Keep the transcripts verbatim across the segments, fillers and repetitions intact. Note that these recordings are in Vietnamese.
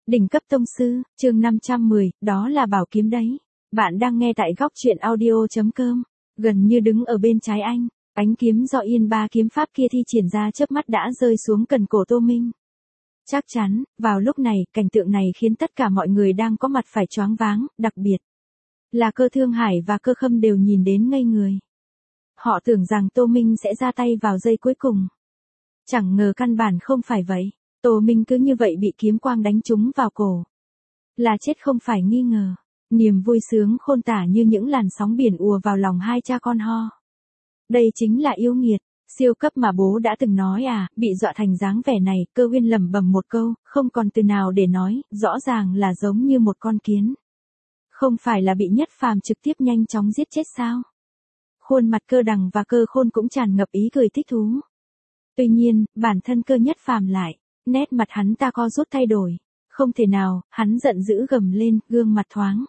Đỉnh cấp tông sư, chương năm trăm mười, đó là bảo kiếm đấy. Bạn đang nghe tại góc truyện audio chấm com. Gần như đứng ở bên trái anh, ánh kiếm do Yên Ba kiếm pháp kia thi triển ra chớp mắt đã rơi xuống cần cổ Tô Minh. Chắc chắn, vào lúc này, cảnh tượng này khiến tất cả mọi người đang có mặt phải choáng váng, đặc biệt là Cơ Thương Hải và Cơ Khâm đều nhìn đến ngây người. Họ tưởng rằng Tô Minh sẽ ra tay vào giây cuối cùng. Chẳng ngờ căn bản không phải vậy. Tô Minh cứ như vậy bị kiếm quang đánh trúng vào cổ. Là chết không phải nghi ngờ. Niềm vui sướng khôn tả như những làn sóng biển ùa vào lòng hai cha con ho. Đây chính là yêu nghiệt, siêu cấp mà bố đã từng nói à, bị dọa thành dáng vẻ này. Cơ Uyên lẩm bẩm một câu, không còn từ nào để nói, rõ ràng là giống như một con kiến. Không phải là bị Nhất Phàm trực tiếp nhanh chóng giết chết sao? Khuôn mặt Cơ Đằng và Cơ Khôn cũng tràn ngập ý cười thích thú. Tuy nhiên, bản thân Cơ Nhất Phàm lại, nét mặt hắn ta co rút thay đổi. Không thể nào, hắn giận dữ gầm lên, gương mặt thoáng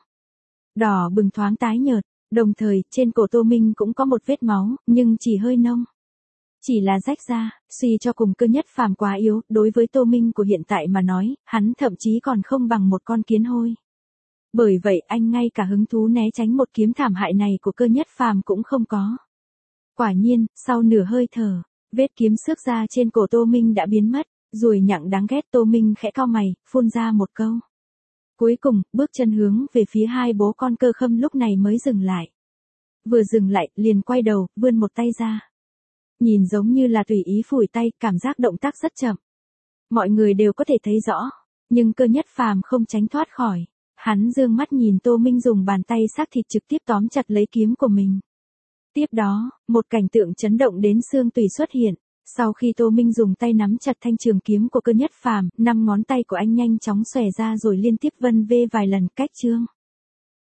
đỏ bừng thoáng tái nhợt, đồng thời, trên cổ Tô Minh cũng có một vết máu, nhưng chỉ hơi nông. Chỉ là rách ra, suy cho cùng Cơ Nhất Phàm quá yếu, đối với Tô Minh của hiện tại mà nói, hắn thậm chí còn không bằng một con kiến hôi. Bởi vậy anh ngay cả hứng thú né tránh một kiếm thảm hại này của Cơ Nhất Phàm cũng không có. Quả nhiên, sau nửa hơi thở, vết kiếm xước ra trên cổ Tô Minh đã biến mất, ruồi nhặng đáng ghét. Tô Minh khẽ cau mày, phun ra một câu. Cuối cùng, bước chân hướng về phía hai bố con Cơ Khâm lúc này mới dừng lại. Vừa dừng lại, liền quay đầu, vươn một tay ra. Nhìn giống như là tùy ý phủi tay, cảm giác động tác rất chậm. Mọi người đều có thể thấy rõ, nhưng Cơ Nhất Phàm không tránh thoát khỏi. Hắn dương mắt nhìn Tô Minh dùng bàn tay xác thịt trực tiếp tóm chặt lấy kiếm của mình. Tiếp đó, một cảnh tượng chấn động đến xương tủy xuất hiện. Sau khi Tô Minh dùng tay nắm chặt thanh trường kiếm của Cơ Nhất Phàm, năm ngón tay của anh nhanh chóng xòe ra rồi liên tiếp vân vê vài lần cách chương.